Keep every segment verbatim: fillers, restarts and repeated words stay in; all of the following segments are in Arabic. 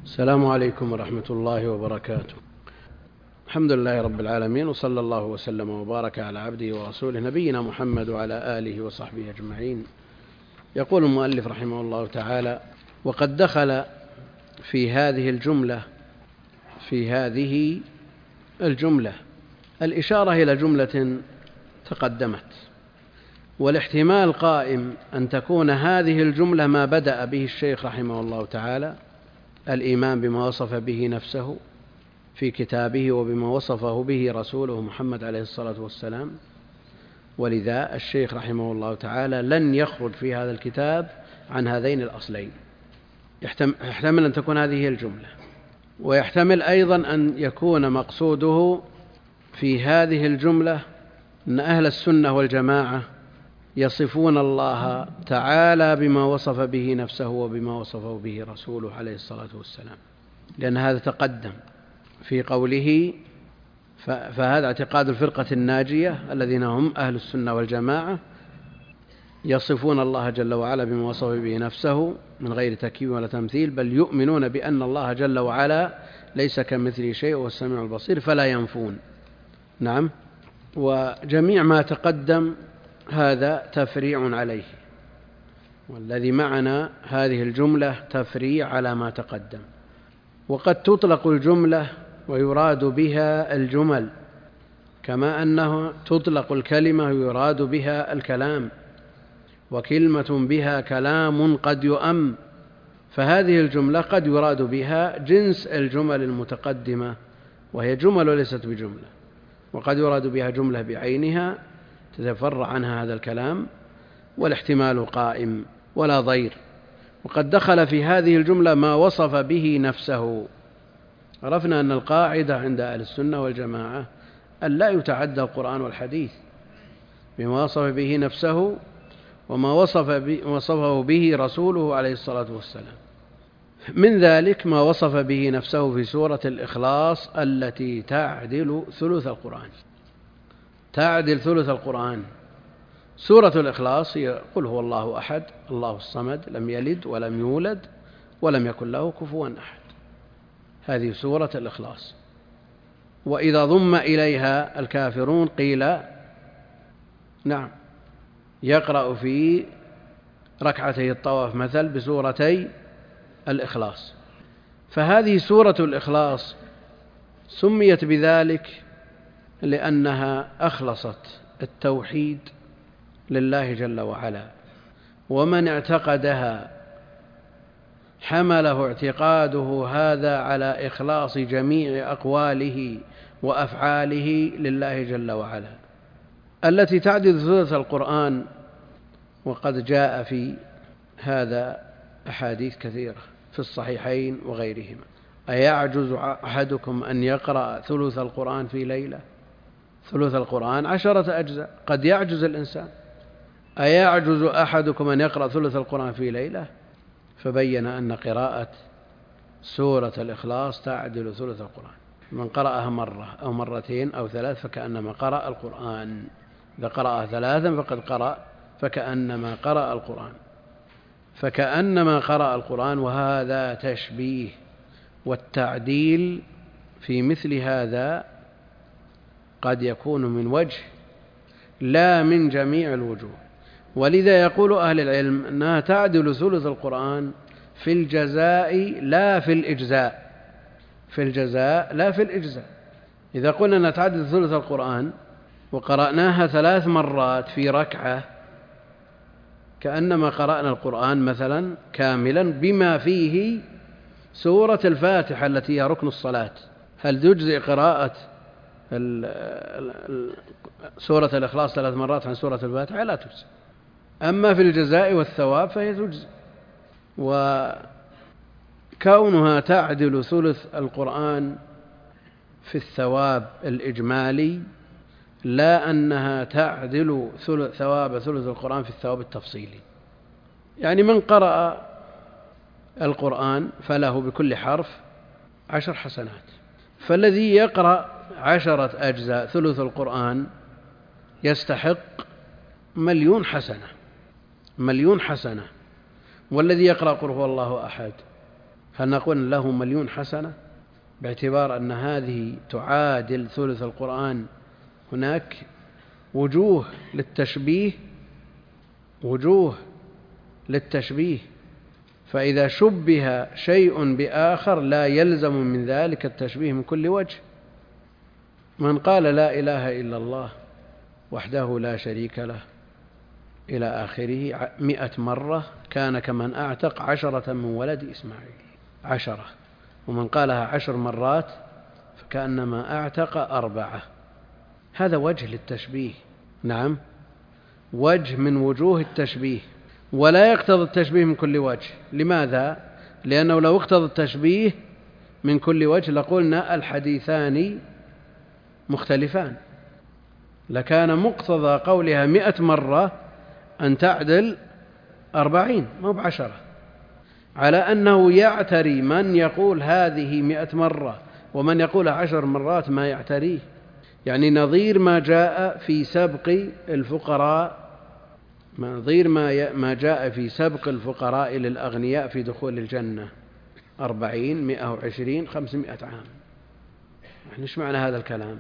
السلام عليكم ورحمة الله وبركاته. الحمد لله رب العالمين، وصلى الله وسلم وبارك على عبده ورسوله نبينا محمد وعلى آله وصحبه أجمعين. يقول المؤلف رحمه الله تعالى: وقد دخل في هذه الجملة في هذه الجملة الإشارة إلى جملة تقدمت، والاحتمال قائم أن تكون هذه الجملة ما بدأ به الشيخ رحمه الله تعالى، الإيمان بما وصف به نفسه في كتابه وبما وصفه به رسوله محمد عليه الصلاة والسلام. ولذا الشيخ رحمه الله تعالى لن يخرج في هذا الكتاب عن هذين الأصلين. يحتمل أن تكون هذه الجملة، ويحتمل أيضا أن يكون مقصوده في هذه الجملة أن أهل السنة والجماعة يصفون الله تعالى بما وصف به نفسه وبما وصفه به رسوله عليه الصلاة والسلام، لأن هذا تقدم في قوله: فهذا اعتقاد الفرقة الناجية الذين هم أهل السنة والجماعة يصفون الله جل وعلا بما وصف به نفسه من غير تكييف ولا تمثيل، بل يؤمنون بأن الله جل وعلا ليس كمثله شيء وهو السميع البصير فلا ينفون. نعم، وجميع ما تقدم هذا تفريع عليه، والذي معنا هذه الجملة تفريع على ما تقدم. وقد تطلق الجملة ويراد بها الجمل، كما أنه تطلق الكلمة ويراد بها الكلام، وكلمة بها كلام قد يؤم، فهذه الجملة قد يراد بها جنس الجمل المتقدمة وهي جمل وليست بجملة، وقد يراد بها جملة بعينها تتفرع عنها هذا الكلام، والاحتمال قائم ولا ضير. وقد دخل في هذه الجملة ما وصف به نفسه. عرفنا أن القاعدة عند أهل السنة والجماعة أن لا يتعدى القرآن والحديث بما وصف به نفسه وما وصفه به رسوله عليه الصلاة والسلام. من ذلك ما وصف به نفسه في سورة الإخلاص التي تعدل ثلث القرآن، تعدل ثلث القرآن. سورة الإخلاص هي قل هو الله أحد الله الصمد لم يلد ولم يولد ولم يكن له كفوا أحد، هذه سورة الإخلاص. وإذا ضم إليها الكافرون قيل نعم يقرأ في ركعتي الطواف مثل بسورتي الإخلاص. فهذه سورة الإخلاص سميت بذلك لأنها أخلصت التوحيد لله جل وعلا، ومن اعتقدها حمله اعتقاده هذا على إخلاص جميع أقواله وأفعاله لله جل وعلا، التي تعدل ثلث القرآن. وقد جاء في هذا أحاديث كثيرة في الصحيحين وغيرهما: أيعجز أحدكم أن يقرأ ثلث القرآن في ليلة؟ ثلث القرآن عشرة أجزاء، قد يعجز الإنسان. أيعجز أحدكم أن يقرأ ثلث القرآن في ليلة؟ فبين أن قراءة سورة الإخلاص تعدل ثلث القرآن. من قرأها مرة أو مرتين أو ثلاث فكأنما قرأ القرآن، إذا قرأها ثلاثا فقد قرأ فكأنما قرأ القرآن، فكأنما قرأ القرآن. وهذا تشبيه، والتعديل في مثل هذا قد يكون من وجه لا من جميع الوجوه. ولذا يقول أهل العلم أنها تعدل ثلث القرآن في الجزاء لا في الإجزاء، في الجزاء لا في الإجزاء. إذا قلنا أنها تعدل ثلث القرآن وقرأناها ثلاث مرات في ركعة كأنما قرأنا القرآن مثلا كاملا بما فيه سورة الفاتحة التي هي ركن الصلاة. هل تجزئ قراءة سورة الإخلاص ثلاث مرات عن سورة الفاتحة؟ لا تجزئ. أما في الجزاء والثواب فهي تجزئ. وكونها تعدل ثلث القرآن في الثواب الإجمالي لا أنها تعدل ثواب ثلث القرآن في الثواب التفصيلي. يعني من قرأ القرآن فله بكل حرف عشر حسنات، فالذي يقرأ عشرة أجزاء ثلث القرآن يستحق مليون حسنة، مليون حسنة. والذي يقرأ قل هو الله أحد هل نقول له مليون حسنة باعتبار أن هذه تعادل ثلث القرآن؟ هناك وجوه للتشبيه، وجوه للتشبيه، فإذا شبه شيء بآخر لا يلزم من ذلك التشبيه من كل وجه. من قال لا إله إلا الله وحده لا شريك له إلى آخره مئة مرة كان كمن أعتق عشرة من ولد إسماعيل، عشرة، ومن قالها عشر مرات فكأنما أعتق أربعة. هذا وجه للتشبيه، نعم، وجه من وجوه التشبيه، ولا يقتضي التشبيه من كل وجه. لماذا؟ لأنه لو اقتضى التشبيه من كل وجه لقلنا الحديثان مختلفان، لكان مقتضى قولها مئة مرة أن تعدل أربعين مو بعشرة، على أنه يعتري من يقول هذه مئة مرة ومن يقول عشر مرات ما يعتريه. يعني نظير ما جاء في سبق الفقراء، نظير ما جاء في سبق الفقراء للأغنياء في دخول الجنة، أربعين، مئة وعشرين، خمسمائة عام. يعني إيش معنى هذا الكلام؟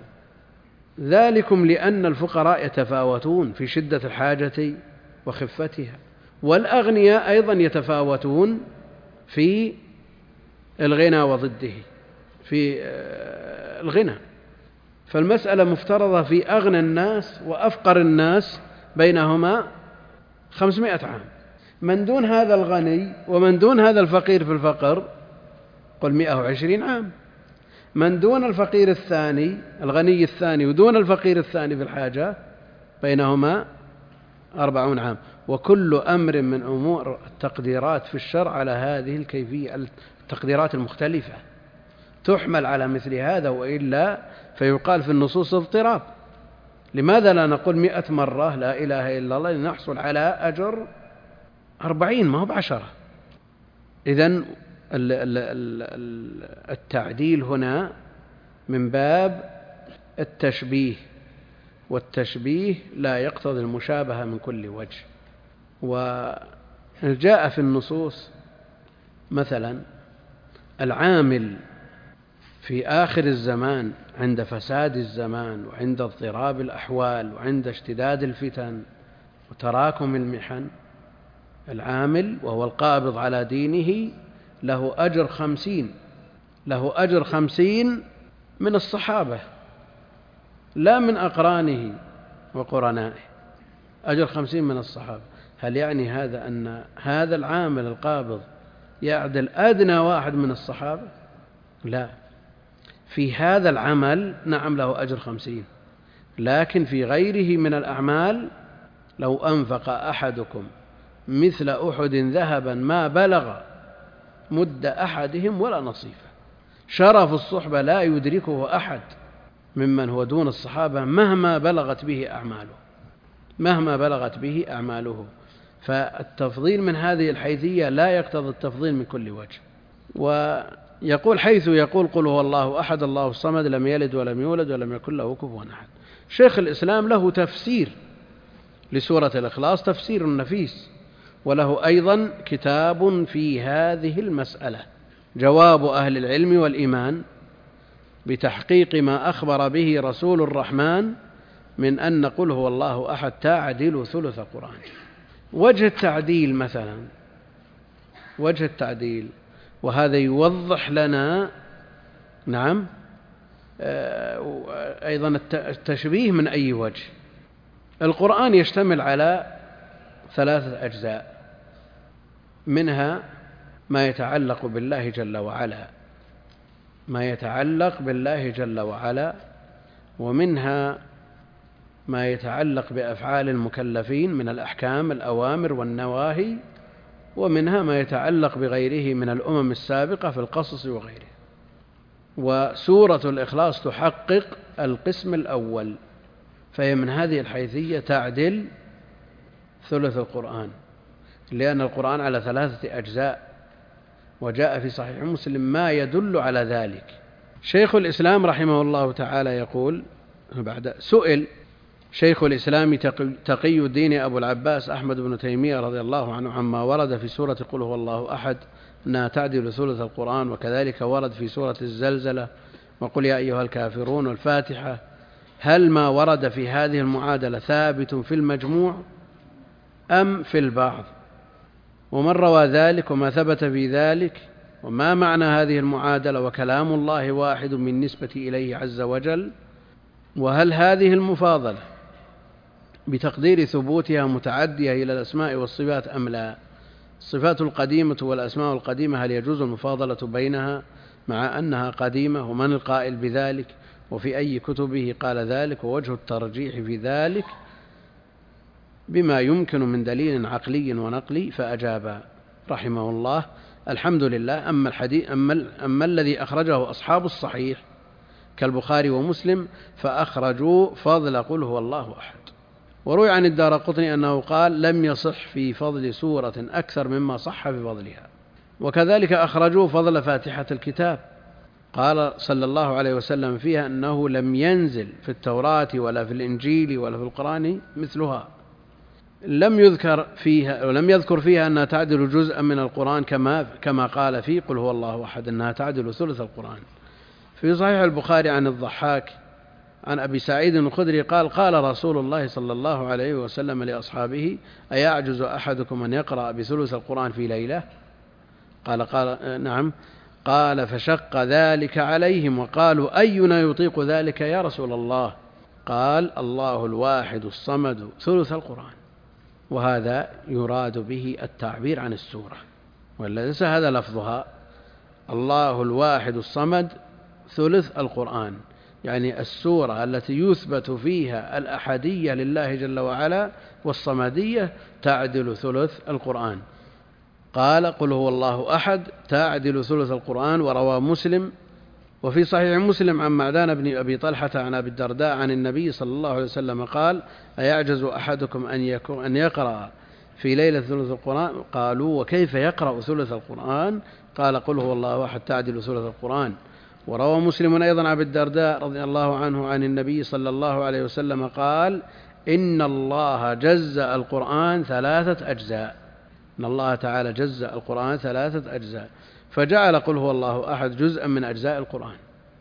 ذلكم لأن الفقراء يتفاوتون في شدة الحاجة وخفتها، والأغنياء أيضا يتفاوتون في الغنى وضده في الغنى. فالمسألة مفترضة في أغنى الناس وأفقر الناس بينهما خمسمائة عام. من دون هذا الغني ومن دون هذا الفقير في الفقر قل مئة وعشرين عام. من دون الفقير الثاني، الغني الثاني، ودون الفقير الثاني في الحاجة بينهما أربعون عام. وكل أمر من أمور التقديرات في الشرع على هذه الكيفية، التقديرات المختلفة تحمل على مثل هذا، وإلا فيقال في النصوص اضطراب. لماذا لا نقول مئة مرة لا إله إلا الله لنحصل على أجر أربعين ما هو بعشرة؟ إذن التعديل هنا من باب التشبيه، والتشبيه لا يقتضي المشابهة من كل وجه. وجاء في النصوص مثلا العامل في آخر الزمان عند فساد الزمان وعند اضطراب الأحوال وعند اشتداد الفتن وتراكم المحن، العامل وهو القابض على دينه له أجر خمسين، له أجر خمسين من الصحابة لا من أقرانه وقرنائه، أجر خمسين من الصحابة. هل يعني هذا أن هذا العامل القابض يعدل أدنى واحد من الصحابة؟ لا، في هذا العمل نعم له أجر خمسين، لكن في غيره من الأعمال لو أنفق أحدكم مثل أحد ذهبا ما بلغ مد أحدهم ولا نصيفه. شرف الصحبة لا يدركه أحد ممن هو دون الصحابة مهما بلغت به أعماله، مهما بلغت به أعماله. فالتفضيل من هذه الحيثية لا يقتضي التفضيل من كل وجه. ويقول حيث يقول قل هو الله أحد الله الصمد لم يلد ولم يولد ولم يكن له كفوا أحد. شيخ الإسلام له تفسير لسورة الإخلاص، تفسير نفيس، وله أيضا كتاب في هذه المسألة، جواب أهل العلم والإيمان بتحقيق ما أخبر به رسول الرحمن من أن قل هو الله أحد تعدل ثلث القرآن. وجه التعديل مثلا، وجه التعديل، وهذا يوضح لنا نعم أيضا التشبيه من أي وجه. القرآن يشتمل على ثلاثة أجزاء، منها ما يتعلق بالله جل وعلا، ما يتعلق بالله جل وعلا، ومنها ما يتعلق بأفعال المكلفين من الأحكام الأوامر والنواهي، ومنها ما يتعلق بغيره من الأمم السابقة في القصص وغيره. وسورة الإخلاص تحقق القسم الأول، فهي من هذه الحيثية تعدل ثلث القرآن، لأن القرآن على ثلاثة أجزاء، وجاء في صحيح مسلم ما يدل على ذلك. شيخ الإسلام رحمه الله تعالى يقول بعد سئل شيخ الإسلام تقي الدين أبو العباس أحمد بن تيمية رضي الله عنه عما ورد في سورة قل هو الله أحد أنها تعدل ثلث القرآن، وكذلك ورد في سورة الزلزلة وقل يا أيها الكافرون والفاتحة. هل ما ورد في هذه المعادلة ثابت في المجموع أم في البعض؟ ومن روى ذلك وما ثبت في ذلك؟ وما معنى هذه المعادلة؟ وكلام الله واحد من نسبة إليه عز وجل؟ وهل هذه المفاضلة بتقدير ثبوتها متعدية إلى الأسماء والصفات أم لا؟ الصفات القديمة والأسماء القديمة هل يجوز المفاضلة بينها مع أنها قديمة؟ ومن القائل بذلك؟ وفي أي كتبه قال ذلك؟ ووجه الترجيح في ذلك بما يمكن من دليل عقلي ونقلي؟ فأجاب رحمه الله: الحمد لله. أما, الحديث أما, أما الذي أخرجه أصحاب الصحيح كالبخاري ومسلم فأخرجوا فضل قل هو الله أحد. وروي عن الدارقطني أنه قال: لم يصح في فضل سورة أكثر مما صح في فضلها. وكذلك أخرجوا فضل فاتحة الكتاب، قال صلى الله عليه وسلم فيها أنه لم ينزل في التوراة ولا في الإنجيل ولا في القرآن مثلها. لم يذكر فيها ولم يذكر فيها أنها تعدل جزءا من القرآن كما كما قال في قل هو الله أحد أنها تعدل ثلث القرآن. في صحيح البخاري عن الضحاك عن أبي سعيد الخدري قال: قال رسول الله صلى الله عليه وسلم لأصحابه: أيعجز أحدكم أن يقرأ بثلث القرآن في ليلة؟ قال قال نعم. قال: فشق ذلك عليهم وقالوا: أينا يطيق ذلك يا رسول الله؟ قال: الله الواحد الصمد ثلث القرآن. وهذا يراد به التعبير عن السورة، وليس هذا لفظها. الله الواحد الصمد ثلث القرآن، يعني السورة التي يثبت فيها الأحدية لله جل وعلا والصمدية تعدل ثلث القرآن. قال: قل هو الله أحد تعدل ثلث القرآن. وروى مسلم وفي صحيح مسلم عن معدان بن أبي طلحة عن أبي الدرداء عن النبي صلى الله عليه وسلم قال: أيعجز أحدكم أن, أن يقرأ في ليلة ثلث القرآن؟ قالوا: وكيف يقرأ ثلث القرآن؟ قال: قل هو الله أحد تعدل ثلث القرآن. وروى مسلم أيضا عن أبي الدرداء رضي الله عنه عن النبي صلى الله عليه وسلم قال: إن الله جزأ القرآن ثلاثة أجزاء. إن الله تعالى جزأ القرآن ثلاثة أجزاء، فجعل قل هو الله أحد جزءا من أجزاء القرآن.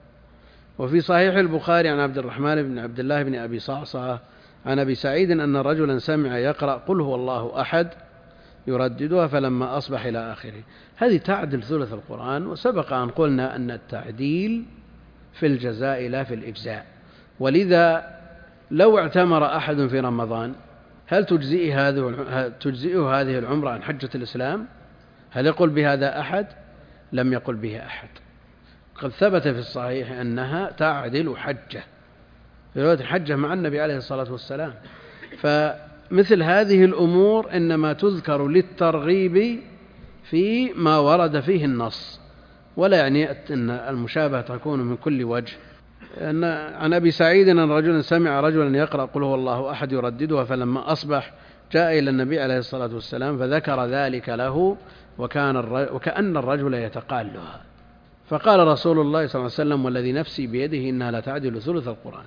وفي صحيح البخاري عن عبد الرحمن بن عبد الله بن أبي صعصعة عن أبي سعيد أن رجلا سمع يقرأ قل هو الله أحد يرددها فلما أصبح إلى آخره. هذه تعدل ثلث القرآن. وسبق أن قلنا أن التعديل في الجزاء لا في الإجزاء، ولذا لو اعتمر أحد في رمضان هل تجزئه هذه تجزئه هذه العمرة عن حجة الإسلام؟ هل يقول بهذا أحد؟ لم يقل به أحد. قد ثبت في الصحيح أنها تعدل حجة، في رواية حجة مع النبي عليه الصلاة والسلام. فمثل هذه الأمور إنما تذكر للترغيب في ما ورد فيه النص، ولا يعني أن المشابهة تكون من كل وجه. أن عن أبي سعيد أن رجلا سمع رجلا يقرأ قل هو الله أحد يرددها فلما أصبح جاء إلى النبي عليه الصلاة والسلام فذكر ذلك له وكان وكأن الرجل يتقالها، فقال رسول الله صلى الله عليه وسلم: والذي نفسي بيده إنها لا تعدل ثلث القرآن.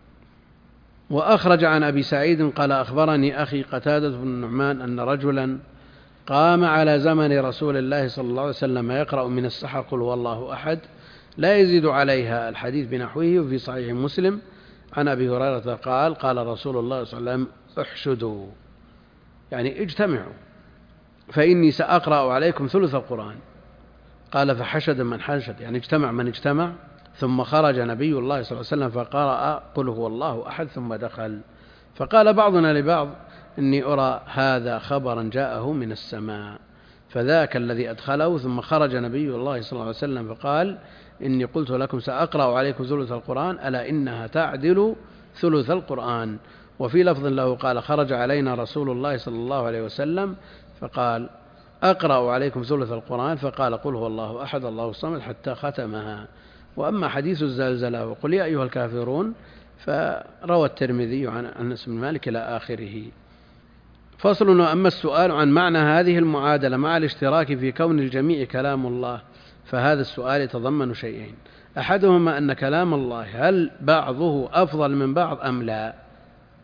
وأخرج عن أبي سعيد قال: أخبرني أخي قتادة بن النعمان أن رجلا قام على زمن رسول الله صلى الله عليه وسلم يقرأ من السحر قل هو الله أحد لا يزيد عليها، الحديث بنحوه. وفي صحيح مسلم عن أبي هريرة قال: قال رسول الله صلى الله عليه وسلم: احشدوا، يعني اجتمعوا، فإني سأقرأ عليكم ثلث القرآن. قال: فحشد من حشد، يعني اجتمع من اجتمع. ثم خرج نبي الله صلى الله عليه وسلم فقرأ قل هو الله أحد ثم دخل. فقال بعضنا لبعض: إني أرى هذا خبرا جاءه من السماء، فذاك الذي أدخله. ثم خرج نبي الله صلى الله عليه وسلم فقال: إني قلت لكم سأقرأ عليكم ثلث القرآن، ألا إنها تعدل ثلث القرآن. وفي لفظ له قال: خرج علينا رسول الله صلى الله عليه وسلم فقال: أقرأ عليكم ثلث القرآن، فقال: قل هو الله أحد الله الصمد حتى ختمها. وأما حديث الزلزلة وقل يا أيها الكافرون فروى الترمذي عن أنس بن مالك إلى آخره. فصل. وأما السؤال عن معنى هذه المعادلة مع الاشتراك في كون الجميع كلام الله، فهذا السؤال يتضمن شيئين: أحدهما أن كلام الله هل بعضه أفضل من بعض أم لا؟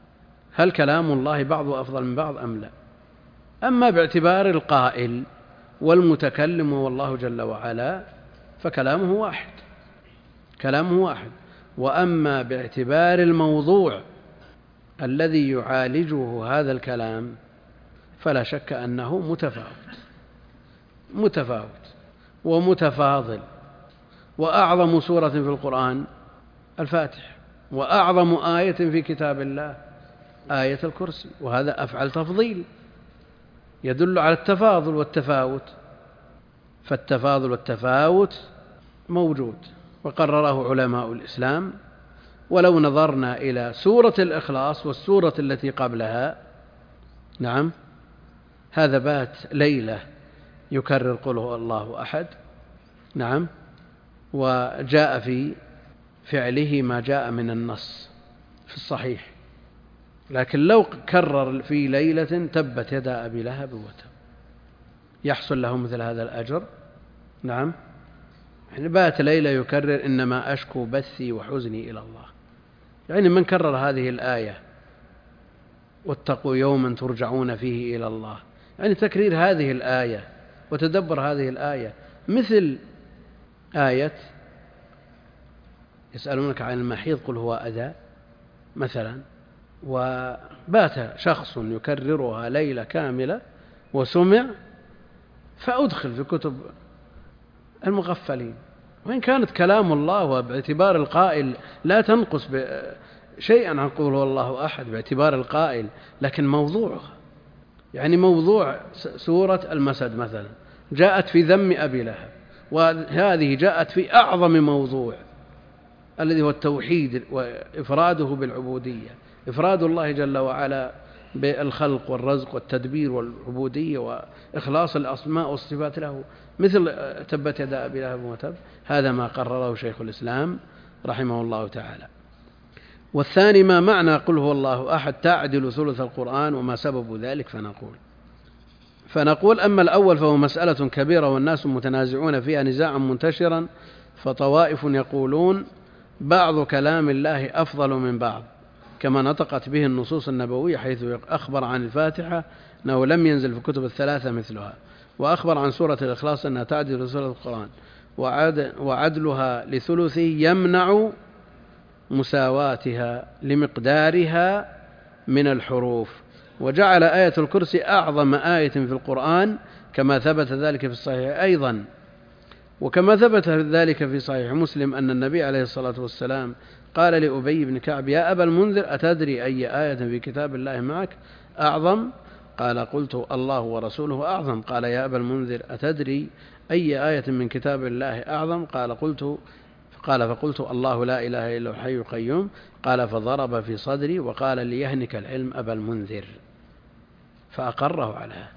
هل كلام الله بعضه أفضل من بعض أم لا؟ أما باعتبار القائل والمتكلم هو الله جل وعلا فكلامه واحد، كلامه واحد. وأما باعتبار الموضوع الذي يعالجه هذا الكلام فلا شك أنه متفاوت متفاوت ومتفاضل. وأعظم سورة في القرآن الفاتحة، وأعظم آية في كتاب الله آية الكرسي، وهذا أفعل تفضيل يدل على التفاضل والتفاوت. فالتفاضل والتفاوت موجود وقرره علماء الإسلام. ولو نظرنا إلى سورة الإخلاص والسورة التي قبلها، نعم، هذا بات ليلة يكرر قل هو الله أحد، نعم، وجاء في فعله ما جاء من النص في الصحيح. لكن لو كرر في ليلة تبت يدا أبي لهب وتب يحصل له مثل هذا الأجر؟ نعم. يعني بات ليلة يكرر إنما أشكو بثي وحزني إلى الله. يعني من كرر هذه الآية واتقوا يوما ترجعون فيه إلى الله، يعني تكرير هذه الآية وتدبر هذه الآية مثل آية يسألونك عن المحيض قل هو أذى مثلا، وبات شخص يكررها ليلة كاملة وسمع فأدخل في كتب المغفلين. وإن كانت كلام الله وباعتبار القائل لا تنقص شيئا عن قول هو الله أحد باعتبار القائل، لكن موضوعها يعني موضوع سورة المسد مثلا جاءت في ذم أبي لهب، وهذه جاءت في أعظم موضوع الذي هو التوحيد وإفراده بالعبودية، إفراد الله جل وعلا بالخلق والرزق والتدبير والعبودية وإخلاص الأسماء والصفات له، مثل تبت يدا أبي لهب وتب. هذا ما قرره شيخ الإسلام رحمه الله تعالى. والثاني ما معنى قل هو الله أحد تعدل ثلث القرآن وما سبب ذلك؟ فنقول فنقول أما الأول فهو مسألة كبيرة والناس متنازعون فيها نزاعا منتشرا، فطوائف يقولون بعض كلام الله أفضل من بعض كما نطقت به النصوص النبوية، حيث أخبر عن الفاتحة أنه لم ينزل في كتب الثلاثة مثلها، وأخبر عن سورة الإخلاص أنها تعدل ثلث القرآن، وعدلها لثلثه يمنع مساواتها لمقدارها من الحروف، وجعل آية الكرسي أعظم آية في القرآن كما ثبت ذلك في الصحيح أيضا. وكما ثبت ذلك في صحيح مسلم أن النبي عليه الصلاة والسلام قال لأبي بن كعب يا أبا المنذر أتدري أي آية في كتاب الله معك أعظم؟ قال قلت الله ورسوله أعظم. قال يا أبا المنذر أتدري أي آية من كتاب الله أعظم؟ قال قلت قال فقلت الله لا إله إلا هو الحي القيوم. قال فضرب في صدري وقال ليهنك العلم أبا المنذر، فأقره على هذا.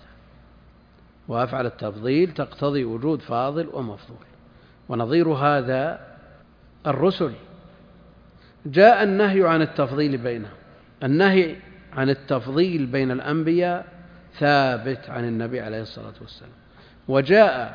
وأفعل التفضيل تقتضي وجود فاضل ومفضول. ونظير هذا الرسل جاء النهي عن التفضيل بينهم، النهي عن التفضيل بين الأنبياء ثابت عن النبي عليه الصلاة والسلام، وجاء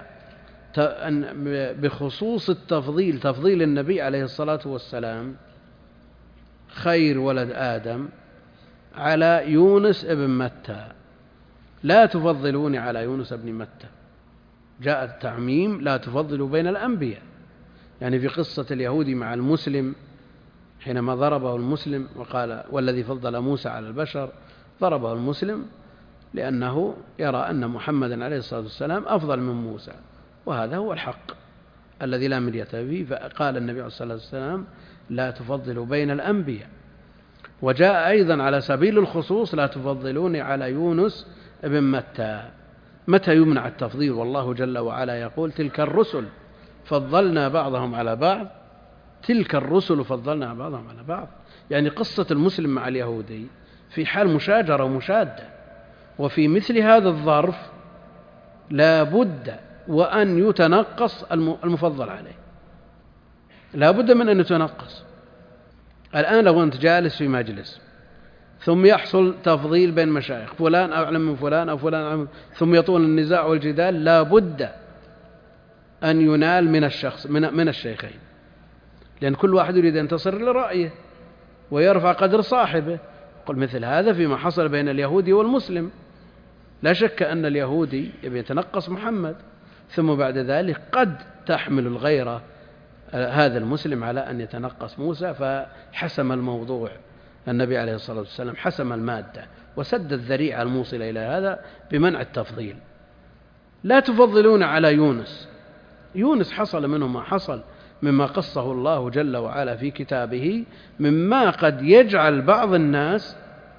بخصوص التفضيل تفضيل النبي عليه الصلاة والسلام خير ولد آدم على يونس ابن متى، لا تفضلوني على يونس ابن متى. جاء التعميم لا تفضلوا بين الأنبياء، يعني في قصة اليهودي مع المسلم حينما ضربه المسلم وقال والذي فضل موسى على البشر، ضربه المسلم لأنه يرى أن محمدا عليه الصلاة والسلام أفضل من موسى، وهذا هو الحق الذي لا مرية فيه. فقال النبي عليه الصلاة والسلام لا تفضلوا بين الأنبياء. وجاء أيضا على سبيل الخصوص لا تفضلوني على يونس ابن متى. متى يمنع التفضيل والله جل وعلا يقول تلك الرسل فضلنا بعضهم على بعض، تلك الرسل فضلنا بعضهم على بعض، يعني قصة المسلم مع اليهودي في حال مشاجرة ومشادة، وفي مثل هذا الظرف لا بد وأن يتنقص المفضل عليه، لا بد من أن يتنقص. الآن لو أنت جالس في مجلس ثم يحصل تفضيل بين مشايخ فلان أعلم من فلان أو فلان أعلم، ثم يطول النزاع والجدال، لا بد أن ينال من الشخص من, من الشيخين، لأن كل واحد يريد أن ينتصر لرأيه ويرفع قدر صاحبه. قل مثل هذا فيما حصل بين اليهودي والمسلم، لا شك أن اليهودي يبي يتنقص محمد، ثم بعد ذلك قد تحمل الغيرة هذا المسلم على أن يتنقص موسى، فحسم الموضوع النبي عليه الصلاة والسلام، حسم المادة وسد الذريعة الموصلة إلى هذا بمنع التفضيل. لا تفضلون على يونس، يونس حصل منه ما حصل مما قصه الله جل وعلا في كتابه، مما قد يجعل بعض الناس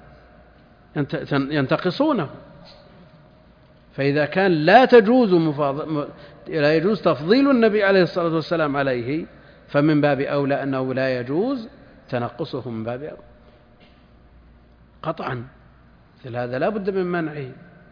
ينتقصونه. فإذا كان لا تجوز مفاضل لا يجوز تفضيل النبي عليه الصلاة والسلام عليه، فمن باب أولى أنه لا يجوز تنقصه من باب أولى قطعا، مثل هذا لا بد من منعه.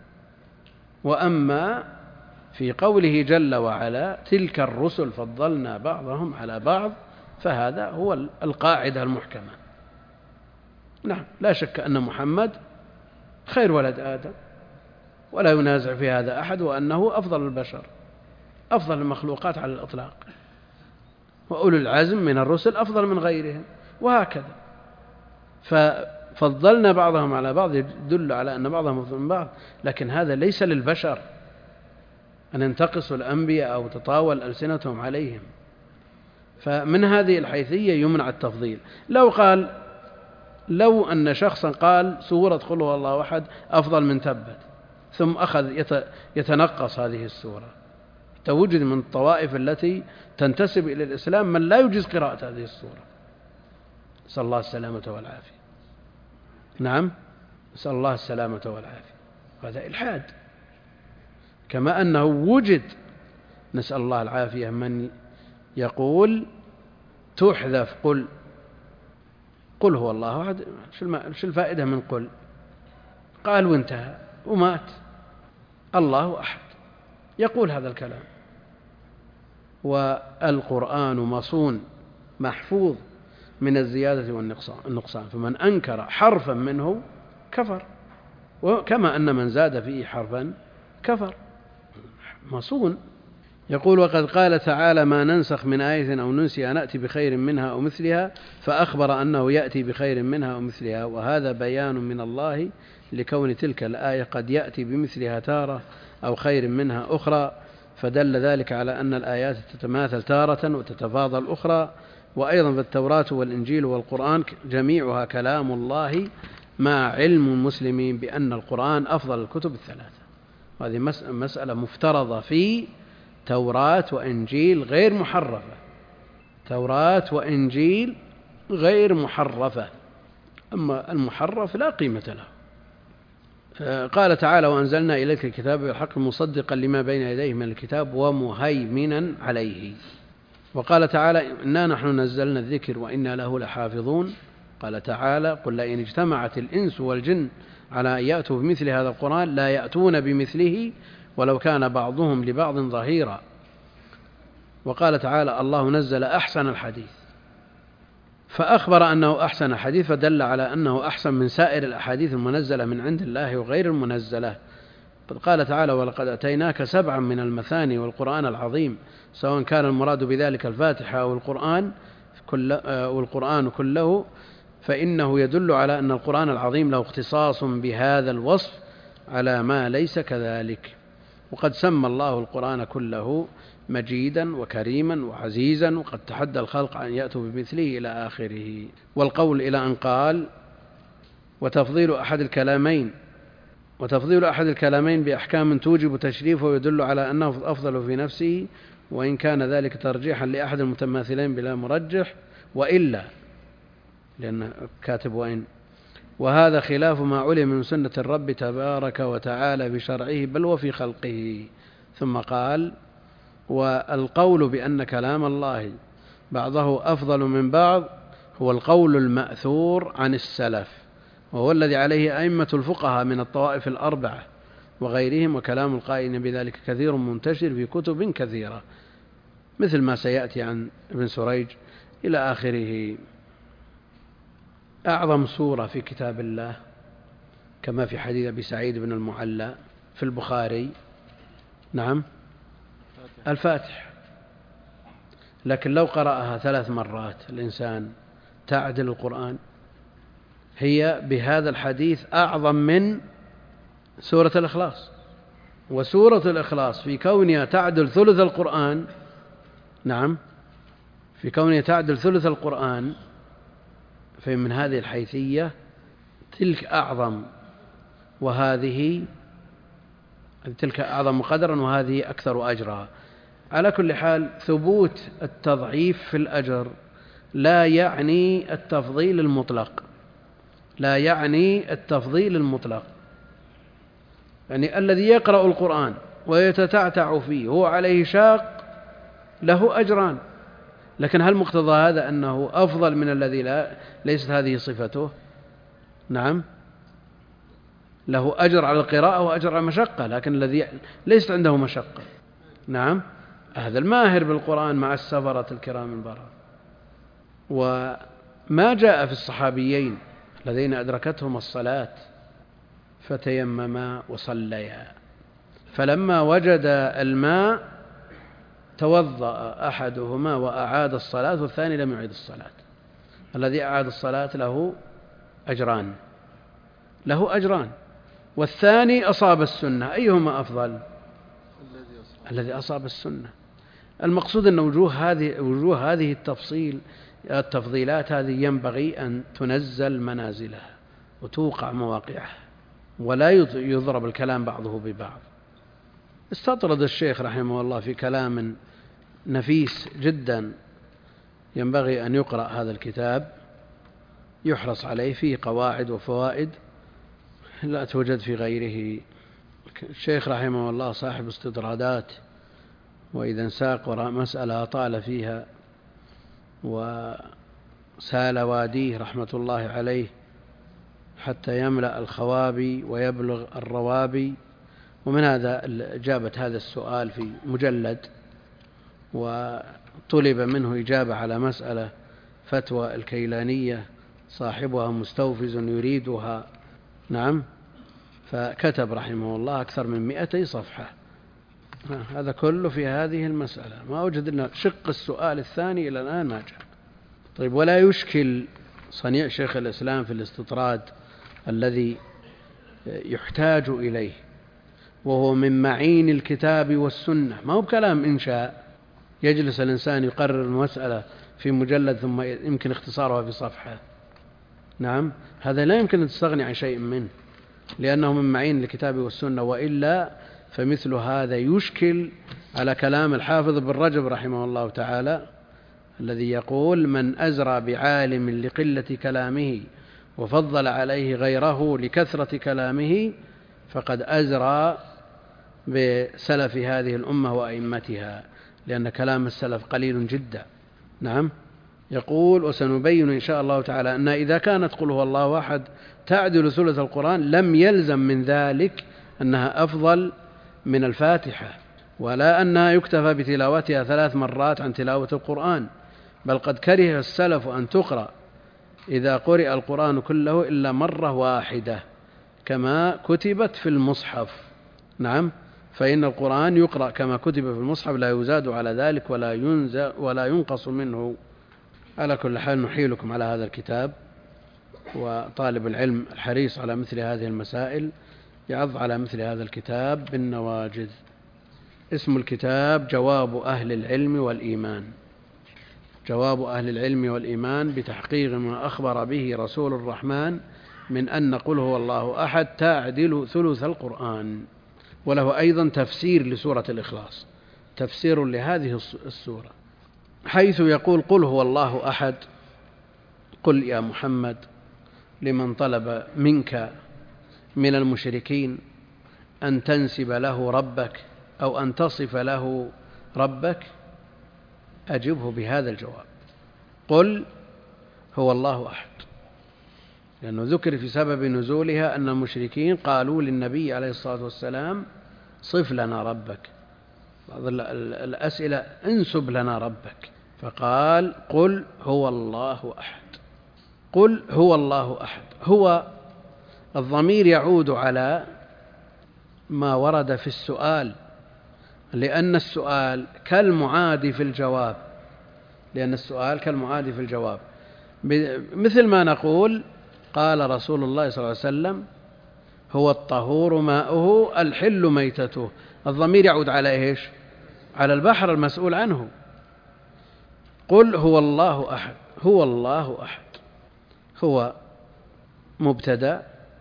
وأما في قوله جل وعلا تلك الرسل فضلنا بعضهم على بعض، فهذا هو القاعدة المحكمة. نعم، لا شك أن محمد خير ولد آدم، ولا ينازع في هذا أحد، وأنه أفضل البشر، أفضل المخلوقات على الإطلاق، وأولو العزم من الرسل أفضل من غيرهم، وهكذا. ففضلنا بعضهم على بعض يدل على أن بعضهم أفضل من بعض، لكن هذا ليس للبشر أن ينتقصوا الأنبياء أو تطاول ألسنتهم عليهم. فمن هذه الحيثية يمنع التفضيل. لو قال لو أن شخصا قال سورة قل هو الله أحد أفضل من تبت، ثم أخذ يتنقص هذه السورة، توجد من الطوائف التي تنتسب إلى الإسلام من لا يجوز قراءة هذه السورة، نسأل الله السلامة والعافية. نعم، نسأل الله السلامة والعافية. هذا إلحاد. كما أنه وجد، نسأل الله العافية، من يقول تحذف قل قل هو الله أحد، شو الفائدة من قل؟ قال وانتهى ومات، الله أحد، يقول هذا الكلام. والقرآن مصون محفوظ من الزيادة والنقصان، فمن أنكر حرفا منه كفر، وكما أن من زاد فيه حرفا كفر، مصون. يقول وقد قال تعالى ما ننسخ من آية أو ننسها نأتي بخير منها أو مثلها، فأخبر أنه يأتي بخير منها أو مثلها، وهذا بيان من الله لكون تلك الآية قد يأتي بمثلها تارة أو خير منها أخرى، فدل ذلك على أن الآيات تتماثل تارة وتتفاضل أخرى. وأيضا فالتوراة والإنجيل والقرآن جميعها كلام الله، مع علم المسلمين بأن القرآن أفضل الكتب الثلاثة. وهذه مسألة مفترضة في توراة وإنجيل غير محرفة، توراة وإنجيل غير محرفة، أما المحرف لا قيمة له. قال تعالى وأنزلنا إليك الكتاب بالحق مصدقا لما بين يديه من الكتاب ومهيمنا عليه. وقال تعالى إنا نحن نزلنا الذكر وإنا له لحافظون. قال تعالى قل لئن اجتمعت الإنس والجن على أن يأتوا بمثل هذا القرآن لا يأتون بمثله ولو كان بعضهم لبعض ظهيرا. وقال تعالى الله نزل أحسن الحديث، فأخبر أنه أحسن حديث، فدل على أنه أحسن من سائر الأحاديث المنزلة من عند الله وغير المنزلة. قال تعالى ولقد أتيناك سبعا من المثاني والقرآن العظيم، سواء كان المراد بذلك الفاتحة أو القرآن والقرآن كله، فإنه يدل على أن القرآن العظيم له اختصاص بهذا الوصف على ما ليس كذلك. وقد سمى الله القرآن كله مجيدا وكريما وعزيزا، وقد تحدى الخلق أن يأتوا بمثله إلى آخره. والقول إلى أن قال وتفضيل أحد الكلامين وتفضيل أحد الكلامين بأحكام توجب تشريفه ويدل على أنه أفضل في نفسه، وإن كان ذلك ترجيحا لأحد المتماثلين بلا مرجح، وإلا لأن كاتب وإن، وهذا خلاف ما علم من سنة الرب تبارك وتعالى بشرعه بل وفي خلقه. ثم قال والقول بأن كلام الله بعضه أفضل من بعض هو القول المأثور عن السلف، وهو الذي عليه أئمة الفقهاء من الطوائف الأربعة وغيرهم، وكلام القائلين بذلك كثير منتشر في كتب كثيرة مثل ما سيأتي عن ابن سريج إلى آخره. أعظم سورة في كتاب الله كما في حديث أبي سعيد بن المعلى في البخاري نعم الفاتح، لكن لو قرأها ثلاث مرات الإنسان تعدل القرآن. هي بهذا الحديث أعظم من سورة الإخلاص. وسورة الإخلاص في كونها تعدل ثلث القرآن، نعم، في كونها تعدل ثلث القرآن، فمن هذه الحيثية تلك أعظم، وهذه تلك أعظم قدرا وهذه أكثر أجرا. على كل حال، ثبوت التضعيف في الأجر لا يعني التفضيل المطلق، لا يعني التفضيل المطلق. يعني الذي يقرأ القرآن ويتتعتع فيه هو عليه شاق له أجران، لكن هل مقتضى هذا أنه أفضل من الذي لا ليست هذه صفته؟ نعم، له أجر على القراءة وأجر على المشقة، لكن الذي ليست عنده مشقة، نعم، هذا الماهر بالقرآن مع السفرة الكرام البررة. وما جاء في الصحابيين الذين أدركتهم الصلاة فتيمما وصليا، فلما وجد الماء توضأ أحدهما وأعاد الصلاة والثاني لم يعيد الصلاة. الذي أعاد الصلاة له أجران، له أجران، والثاني أصاب السنة. أيهما أفضل؟ الذي أصاب السنة. المقصود أن وجوه هذه وجوه هذه التفصيل التفضيلات هذه ينبغي أن تنزل منازلها وتوقع مواقعها، ولا يضرب الكلام بعضه ببعض. استطرد الشيخ رحمه الله في كلام نفيس جدا، ينبغي أن يقرأ هذا الكتاب، يحرص عليه، فيه قواعد وفوائد لا توجد في غيره. الشيخ رحمه الله صاحب استطرادات، وإذا انساق وراء مسألة طال فيها وسال واديه رحمة الله عليه حتى يملأ الخوابي ويبلغ الروابي. ومن هذا إجابة هذا السؤال في مجلد، وطلب منه إجابة على مسألة فتوى الكيلانية صاحبها مستوفز يريدها، نعم، فكتب رحمه الله أكثر من مئتي صفحة. هذا كله في هذه المسألة، ما أوجد إلا شق السؤال الثاني إلى الآن ما جاء. طيب، ولا يشكل صنيع شيخ الإسلام في الاستطراد الذي يحتاج إليه، وهو من معين الكتاب والسنة، ما هو بكلام إنشاء يجلس الإنسان يقرر المسألة في مجلد ثم يمكن اختصارها في صفحة. نعم، هذا لا يمكن أن تستغني عن شيء منه، لأنه من معين الكتاب والسنة، وإلا فمثل هذا يشكل على كلام الحافظ بن رجب رحمه الله تعالى الذي يقول: من أزرى بعالم لقلة كلامه وفضل عليه غيره لكثرة كلامه فقد أزرى بسلف هذه الأمة وأئمتها، لأن كلام السلف قليل جدا. نعم، يقول: وسنبين إن شاء الله تعالى أن إذا كانت قل هو الله أحد تعدل ثلث القرآن لم يلزم من ذلك أنها أفضل من الفاتحة، ولا أنها يكتفى بتلاوتها ثلاث مرات عن تلاوة القرآن، بل قد كره السلف أن تقرأ إذا قرئ القرآن كله إلا مرة واحدة كما كتبت في المصحف. نعم، فإن القرآن يقرأ كما كتب في المصحف، لا يزاد على ذلك ولا ينزل ولا ينقص منه. على كل حال، نحيلكم على هذا الكتاب، وطالب العلم الحريص على مثل هذه المسائل يعض على مثل هذا الكتاب بالنواجذ. اسم الكتاب: جواب أهل العلم والإيمان. جواب أهل العلم والإيمان بتحقيق ما أخبر به رسول الرحمن من أن قل هو الله أحد تعدل ثلث القرآن. وله أيضا تفسير لسورة الإخلاص، تفسير لهذه السورة، حيث يقول: قل هو الله أحد، قل يا محمد لمن طلب منك من المشركين أن تنسب له ربك أو أن تصف له ربك، أجبه بهذا الجواب: قل هو الله أحد، لأنه ذكر في سبب نزولها أن المشركين قالوا للنبي عليه الصلاة والسلام: صف لنا ربك. بعض الأسئلة: انسب لنا ربك، فقال: قل هو الله أحد. قل هو الله أحد، هو الضمير يعود على ما ورد في السؤال، لأن السؤال كالمعاد في الجواب، لأن السؤال كالمعاد في الجواب، مثل ما نقول: قال رسول الله صلى الله عليه وسلم هو الطهور ماؤه الحل ميتته. الضمير يعود على إيش؟ على البحر المسؤول عنه. قل هو الله أحد. هو الله أحد هو مبتدأ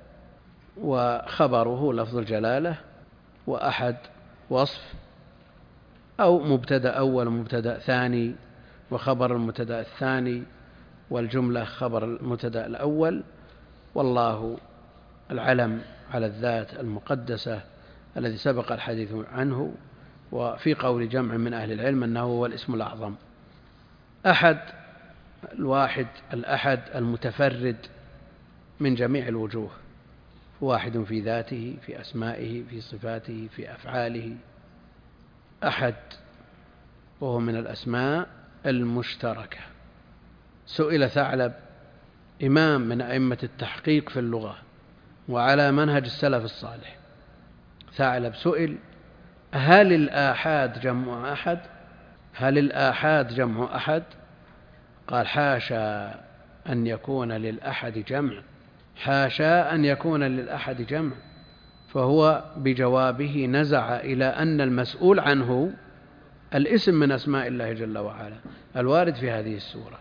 وخبره لفظ الجلالة، وأحد وصف، أو مبتدأ أول ومبتدأ ثاني وخبر المبتدأ الثاني، والجملة خبر المبتدأ الأول، والله العلم على الذات المقدسة الذي سبق الحديث عنه. وفي قول جمع من أهل العلم أنه هو الاسم الأعظم. أحد الواحد الأحد المتفرد من جميع الوجوه، واحد في ذاته، في أسمائه، في صفاته، في أفعاله. أحد وهو من الأسماء المشتركة. سئل ثعلب إمام من أئمة التحقيق في اللغة وعلى منهج السلف الصالح، ثعلب سئل: هل الآحاد جمع أحد؟ هل الآحاد جمع أحد؟ قال: حاشا أن يكون للأحد جمع، حاشا أن يكون للأحد جمع. فهو بجوابه نزع إلى أن المسؤول عنه الاسم من أسماء الله جل وعلا الوارد في هذه السورة.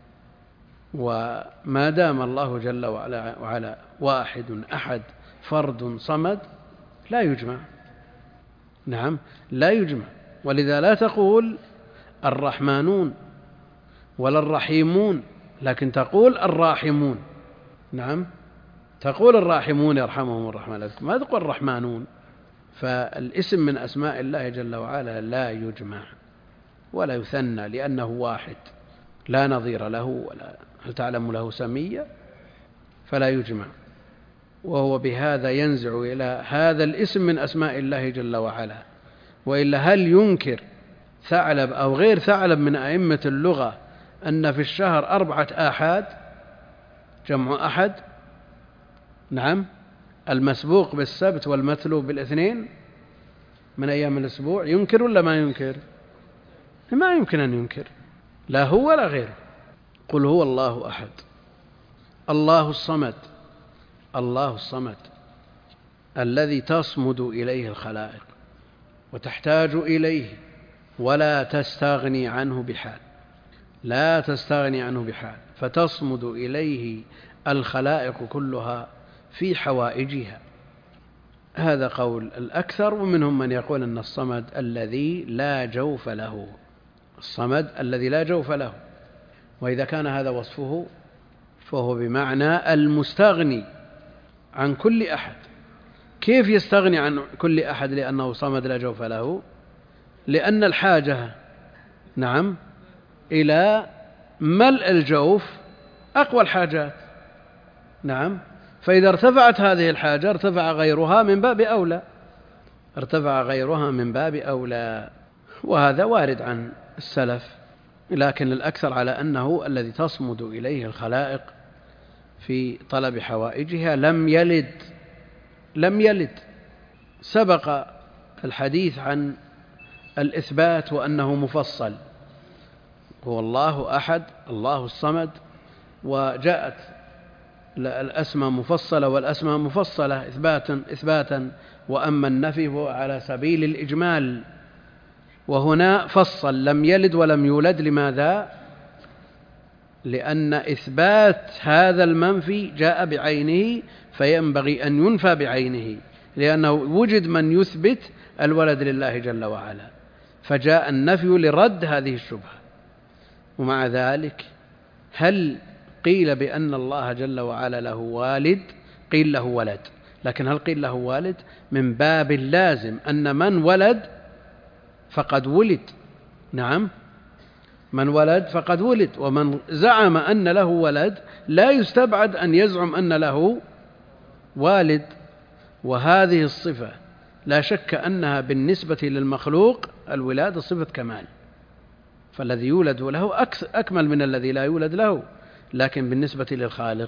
وما دام الله جل وعلا, وعلا واحد أحد فرد صمد لا يجمع. نعم لا يجمع. ولذا لا تقول الرحمنون ولا الرحيمون، لكن تقول الراحمون. نعم تقول الراحمون يرحمهم الرحمن، ما تقول الرحمنون. فالاسم من أسماء الله جل وعلا لا يجمع ولا يثنى، لأنه واحد لا نظير له ولا هل تعلم له سمية، فلا يجمع. وهو بهذا ينزع إلى هذا الاسم من أسماء الله جل وعلا. وإلا هل ينكر ثعلب أو غير ثعلب من أئمة اللغة أن في الشهر أربعة آحاد جمع أحد؟ نعم المسبوق بالسبت والمتلو بالاثنين من أيام الأسبوع. ينكر ولا ما ينكر؟ ما يمكن أن ينكر، لا هو ولا غيره. قل هو الله أحد الله الصمد. الله الصمد الذي تصمد إليه الخلائق وتحتاج إليه ولا تستغني عنه بحال، لا تستغني عنه بحال، فتصمد إليه الخلائق كلها في حوائجها. هذا قول الأكثر، ومنهم من يقول أن الصمد الذي لا جوف له، الصمد الذي لا جوف له. وإذا كان هذا وصفه فهو بمعنى المستغني عن كل أحد. كيف يستغني عن كل أحد لأنه صمد لا جوف له؟ لأن الحاجة نعم إلى ملء الجوف أقوى الحاجات. نعم فإذا ارتفعت هذه الحاجة ارتفع غيرها من باب أولى، ارتفع غيرها من باب أولى. وهذا وارد عن السلف، لكن الأكثر على أنه الذي تصمد إليه الخلائق في طلب حوائجها. لم يلد لم يلد سبق الحديث عن الإثبات وأنه مفصل، هو الله أحد الله الصمد، وجاءت الأسماء مفصلة والأسماء مفصلة إثباتا إثباتا وأما النفي هو على سبيل الإجمال. وهنا فصل لم يلد ولم يولد. لماذا؟ لأن إثبات هذا المنفي جاء بعينه، فينبغي أن ينفى بعينه، لأنه وجد من يثبت الولد لله جل وعلا، فجاء النفي لرد هذه الشبهة. ومع ذلك هل قيل بأن الله جل وعلا له والد؟ قيل له ولد، لكن هل قيل له والد؟ من باب اللازم أن من ولد فقد ولد. نعم من ولد فقد ولد، ومن زعم أن له ولد لا يستبعد أن يزعم أن له والد. وهذه الصفة لا شك أنها بالنسبة للمخلوق الولادة صفة كمال، فالذي يولد له أكمل من الذي لا يولد له، لكن بالنسبة للخالق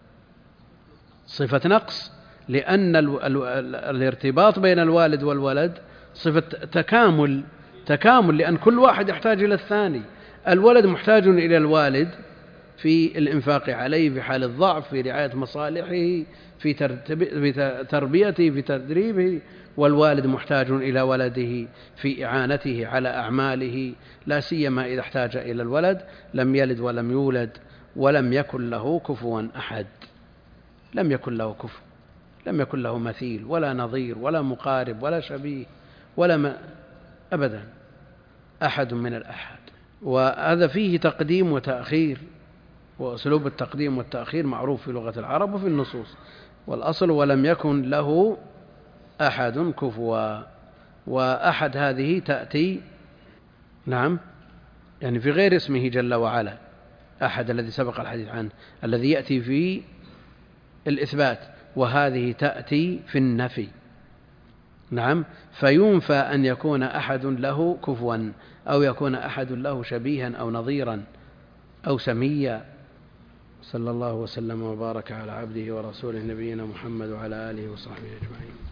صفة نقص، لأن الارتباط بين الوالد والولد صفة تكامل تكامل لأن كل واحد يحتاج إلى الثاني. الولد محتاج إلى الوالد في الإنفاق عليه في حال الضعف، في رعاية مصالحه، في تربيته، في تدريبه. والوالد محتاج إلى ولده في إعانته على أعماله، لا سيما إذا احتاج إلى الولد. لم يلد ولم يولد ولم يكن له كفوا أحد، لم يكن له كفو، لم يكن له مثيل ولا نظير ولا مقارب ولا شبيه ولا ما أبدا أحد من الأحد. وهذا فيه تقديم وتأخير، وأسلوب التقديم والتأخير معروف في لغة العرب وفي النصوص. والأصل ولم يكن له أحد كفوا. وأحد هذه تأتي نعم يعني في غير اسمه جل وعلا، أحد الذي سبق الحديث عنه الذي يأتي في الإثبات، وهذه تأتي في النفي. نعم، فينفى أن يكون أحد له كفوا أو يكون أحد له شبيها أو نظيرا أو سميا. صلى الله وسلم وبارك على عبده ورسوله نبينا محمد وعلى آله وصحبه أجمعين.